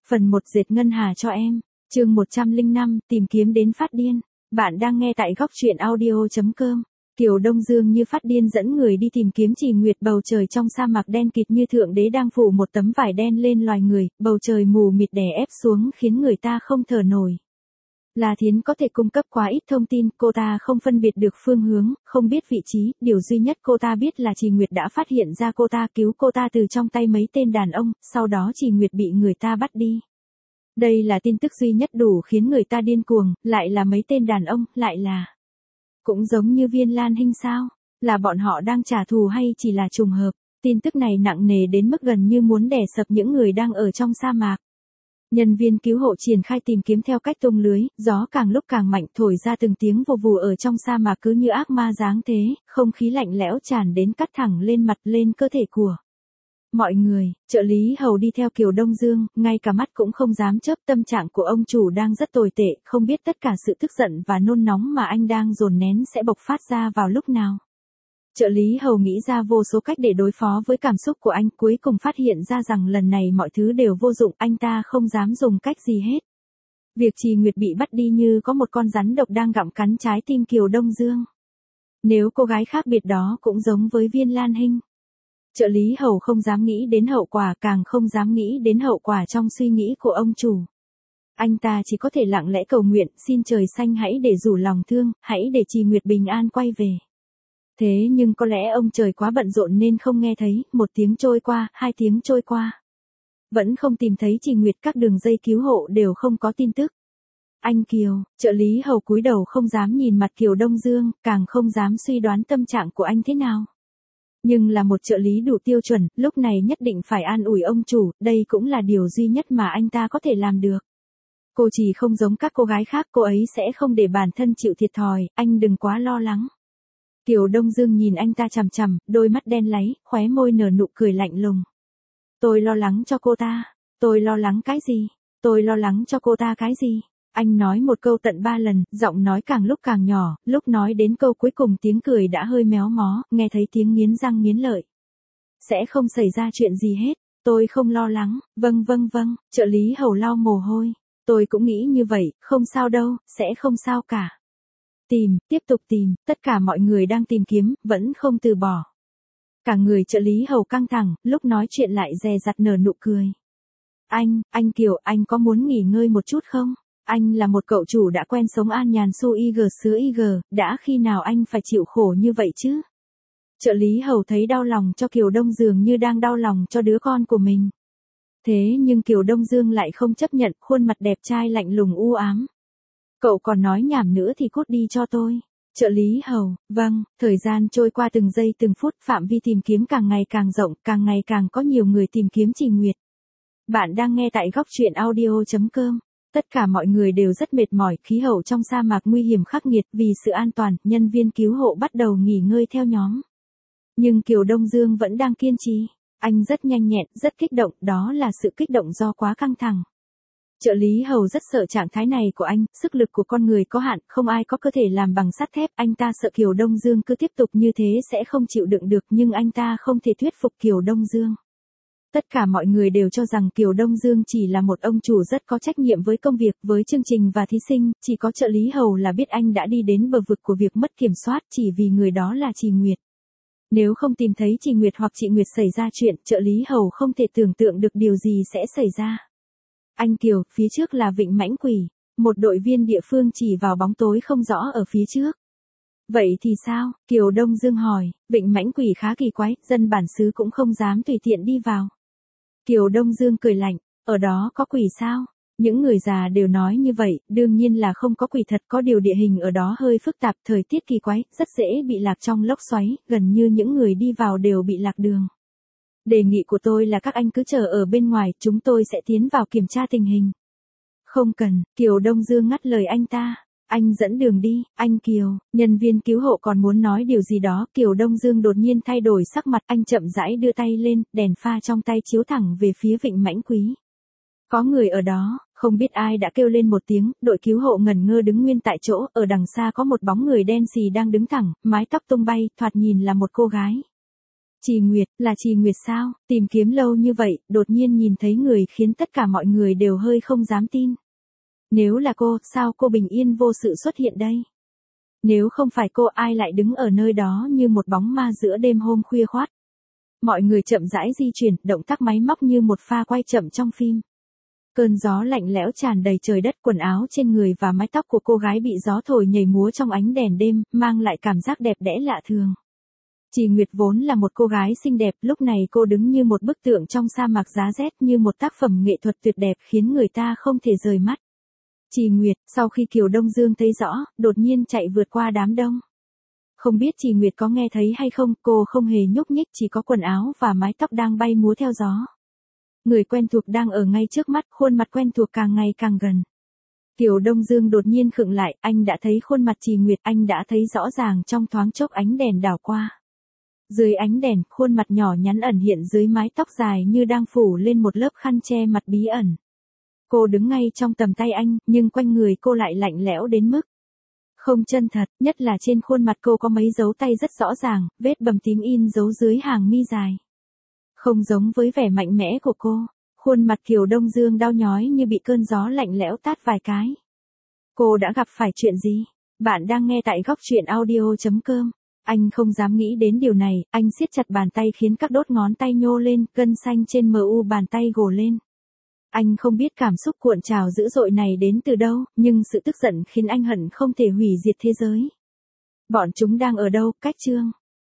Phần 1 dệt ngân hà cho em. Chương 105, tìm kiếm đến phát điên. Bạn đang nghe tại góc truyện audio.com. Kiều Đông Dương như phát điên dẫn người đi tìm kiếm Trì Nguyệt. Bầu trời trong sa mạc đen kịt như thượng đế đang phủ một tấm vải đen lên loài người, bầu trời mù mịt đè ép xuống khiến người ta không thở nổi. La Thiến có thể cung cấp quá ít thông tin, cô ta không phân biệt được phương hướng, không biết vị trí, điều duy nhất cô ta biết là Trì Nguyệt đã phát hiện ra cô ta, cứu cô ta từ trong tay mấy tên đàn ông, sau đó Trì Nguyệt bị người ta bắt đi. Đây là tin tức duy nhất đủ khiến người ta điên cuồng, lại là mấy tên đàn ông, lại là... Cũng giống như Viên Lan Hinh sao? Là bọn họ đang trả thù hay chỉ là trùng hợp? Tin tức này nặng nề đến mức gần như muốn đè sập những người đang ở trong sa mạc. Nhân viên cứu hộ triển khai tìm kiếm theo cách tung lưới, gió càng lúc càng mạnh thổi ra từng tiếng vù vù ở trong sa mạc cứ như ác ma giáng thế, không khí lạnh lẽo tràn đến cắt thẳng lên mặt lên cơ thể của mọi người. Trợ lý hầu đi theo Kiều Đông Dương, ngay cả mắt cũng không dám chớp. Tâm trạng của ông chủ đang rất tồi tệ, không biết tất cả sự tức giận và nôn nóng mà anh đang dồn nén sẽ bộc phát ra vào lúc nào. Trợ lý hầu nghĩ ra vô số cách để đối phó với cảm xúc của anh, cuối cùng phát hiện ra rằng lần này mọi thứ đều vô dụng, anh ta không dám dùng cách gì hết. Việc Trì Nguyệt bị bắt đi như có một con rắn độc đang gặm cắn trái tim Kiều Đông Dương. Nếu cô gái khác biệt đó cũng giống với Viên Lan Hinh. Trợ lý hầu không dám nghĩ đến hậu quả, càng không dám nghĩ đến hậu quả trong suy nghĩ của ông chủ. Anh ta chỉ có thể lặng lẽ cầu nguyện, xin trời xanh hãy để rủ lòng thương, hãy để Trì Nguyệt bình an quay về. Thế nhưng có lẽ ông trời quá bận rộn nên không nghe thấy, 1 tiếng trôi qua, 2 tiếng trôi qua. Vẫn không tìm thấy Trì Nguyệt, các đường dây cứu hộ đều không có tin tức. Anh Kiều, trợ lý hầu cúi đầu không dám nhìn mặt Kiều Đông Dương, càng không dám suy đoán tâm trạng của anh thế nào. Nhưng là một trợ lý đủ tiêu chuẩn, lúc này nhất định phải an ủi ông chủ, đây cũng là điều duy nhất mà anh ta có thể làm được. Cô chỉ không giống các cô gái khác, cô ấy sẽ không để bản thân chịu thiệt thòi, anh đừng quá lo lắng. Kiều Đông Dương nhìn anh ta chằm chằm, đôi mắt đen láy, khóe môi nở nụ cười lạnh lùng. Tôi lo lắng cho cô ta. Tôi lo lắng cái gì? Tôi lo lắng cho cô ta cái gì? Anh nói một câu tận 3 lần, giọng nói càng lúc càng nhỏ, lúc nói đến câu cuối cùng tiếng cười đã hơi méo mó, nghe thấy tiếng nghiến răng nghiến lợi. Sẽ không xảy ra chuyện gì hết, tôi không lo lắng, vâng, trợ lý hầu lau mồ hôi. Tôi cũng nghĩ như vậy, không sao đâu, sẽ không sao cả. Tìm, tiếp tục tìm, tất cả mọi người đang tìm kiếm, vẫn không từ bỏ. Cả người trợ lý hầu căng thẳng, lúc nói chuyện lại dè dặt nở nụ cười. Anh Kiều, anh có muốn nghỉ ngơi một chút không? Anh là một cậu chủ đã quen sống an nhàn su IG xứ IG, đã khi nào anh phải chịu khổ như vậy chứ? Trợ lý hầu thấy đau lòng cho Kiều Đông Dương như đang đau lòng cho đứa con của mình. Thế nhưng Kiều Đông Dương lại không chấp nhận, khuôn mặt đẹp trai lạnh lùng u ám. Cậu còn nói nhảm nữa thì cút đi cho tôi. Trợ lý hầu, vâng, thời gian trôi qua từng giây từng phút, phạm vi tìm kiếm càng ngày càng rộng, càng ngày càng có nhiều người tìm kiếm Trì Nguyệt. Bạn đang nghe tại góc truyện audio.com. Tất cả mọi người đều rất mệt mỏi, khí hậu trong sa mạc nguy hiểm khắc nghiệt, vì sự an toàn, nhân viên cứu hộ bắt đầu nghỉ ngơi theo nhóm. Nhưng Kiều Đông Dương vẫn đang kiên trì. Anh rất nhanh nhẹn, rất kích động, đó là sự kích động do quá căng thẳng. Trợ lý hầu rất sợ trạng thái này của anh, sức lực của con người có hạn, không ai có cơ thể làm bằng sắt thép, anh ta sợ Kiều Đông Dương cứ tiếp tục như thế sẽ không chịu đựng được, nhưng anh ta không thể thuyết phục Kiều Đông Dương. Tất cả mọi người đều cho rằng Kiều Đông Dương chỉ là một ông chủ rất có trách nhiệm với công việc, với chương trình và thí sinh, chỉ có trợ lý hầu là biết anh đã đi đến bờ vực của việc mất kiểm soát chỉ vì người đó là Trì Nguyệt. Nếu không tìm thấy Trì Nguyệt hoặc chị Nguyệt xảy ra chuyện, trợ lý hầu không thể tưởng tượng được điều gì sẽ xảy ra. Anh Kiều, phía trước là Vịnh Mãnh Quỷ, một đội viên địa phương chỉ vào bóng tối không rõ ở phía trước. Vậy thì sao? Kiều Đông Dương hỏi, Vịnh Mãnh Quỷ khá kỳ quái, dân bản xứ cũng không dám tùy tiện đi vào. Kiều Đông Dương cười lạnh, ở đó có quỷ sao? Những người già đều nói như vậy, đương nhiên là không có quỷ thật, có điều địa hình ở đó hơi phức tạp, thời tiết kỳ quái, rất dễ bị lạc trong lốc xoáy, gần như những người đi vào đều bị lạc đường. Đề nghị của tôi là các anh cứ chờ ở bên ngoài, chúng tôi sẽ tiến vào kiểm tra tình hình. Không cần, Kiều Đông Dương ngắt lời anh ta. Anh dẫn đường đi, anh Kiều. Nhân viên cứu hộ còn muốn nói điều gì đó, Kiều Đông Dương đột nhiên thay đổi sắc mặt, anh chậm rãi đưa tay lên, đèn pha trong tay chiếu thẳng về phía Vịnh Mãnh Quý. Có người ở đó, không biết ai đã kêu lên một tiếng, đội cứu hộ ngẩn ngơ đứng nguyên tại chỗ, ở đằng xa có một bóng người đen xì đang đứng thẳng, mái tóc tung bay, thoạt nhìn là một cô gái. Trì Nguyệt, là Trì Nguyệt sao? Tìm kiếm lâu như vậy, đột nhiên nhìn thấy người khiến tất cả mọi người đều hơi không dám tin. Nếu là cô, sao cô bình yên vô sự xuất hiện đây? Nếu không phải cô, ai lại đứng ở nơi đó như một bóng ma giữa đêm hôm khuya khoắt? Mọi người chậm rãi di chuyển, động tác máy móc như một pha quay chậm trong phim. Cơn gió lạnh lẽo tràn đầy trời đất, quần áo trên người và mái tóc của cô gái bị gió thổi nhảy múa trong ánh đèn đêm, mang lại cảm giác đẹp đẽ lạ thường. Trì Nguyệt vốn là một cô gái xinh đẹp, lúc này cô đứng như một bức tượng trong sa mạc giá rét, như một tác phẩm nghệ thuật tuyệt đẹp khiến người ta không thể rời mắt. Trì Nguyệt, sau khi Kiều Đông Dương thấy rõ, đột nhiên chạy vượt qua đám đông. Không biết Trì Nguyệt có nghe thấy hay không, cô không hề nhúc nhích, chỉ có quần áo và mái tóc đang bay múa theo gió. Người quen thuộc đang ở ngay trước mắt, khuôn mặt quen thuộc càng ngày càng gần. Kiều Đông Dương đột nhiên khựng lại, anh đã thấy khuôn mặt Trì Nguyệt, anh đã thấy rõ ràng trong thoáng chốc ánh đèn đảo qua. Dưới ánh đèn, khuôn mặt nhỏ nhắn ẩn hiện dưới mái tóc dài như đang phủ lên một lớp khăn che mặt bí ẩn. Cô đứng ngay trong tầm tay anh, nhưng quanh người cô lại lạnh lẽo đến mức không chân thật, nhất là trên khuôn mặt cô có mấy dấu tay rất rõ ràng, vết bầm tím in dấu dưới hàng mi dài. Không giống với vẻ mạnh mẽ của cô, khuôn mặt Kiều Đông Dương đau nhói như bị cơn gió lạnh lẽo tát vài cái. Cô đã gặp phải chuyện gì? Bạn đang nghe tại góc truyện audio.com. Anh không dám nghĩ đến điều này, anh siết chặt bàn tay khiến các đốt ngón tay nhô lên, gân xanh trên mu bàn tay gồ lên. Anh không biết cảm xúc cuộn trào dữ dội này đến từ đâu, nhưng sự tức giận khiến anh hận không thể hủy diệt thế giới. Bọn chúng đang ở đâu? Cách chương.